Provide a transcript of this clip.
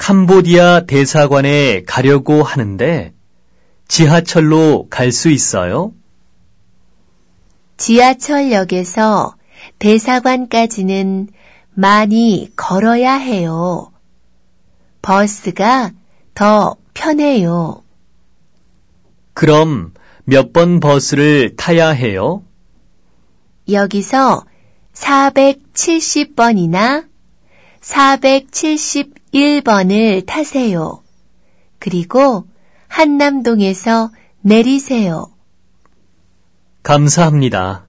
캄보디아 대사관에 가려고 하는데 지하철로 갈 수 있어요? 지하철역에서 대사관까지는 많이 걸어야 해요. 버스가 더 편해요. 그럼 몇 번 버스를 타야 해요? 여기서 470번이나 471번을 타세요. 그리고 한남동에서 내리세요. 감사합니다.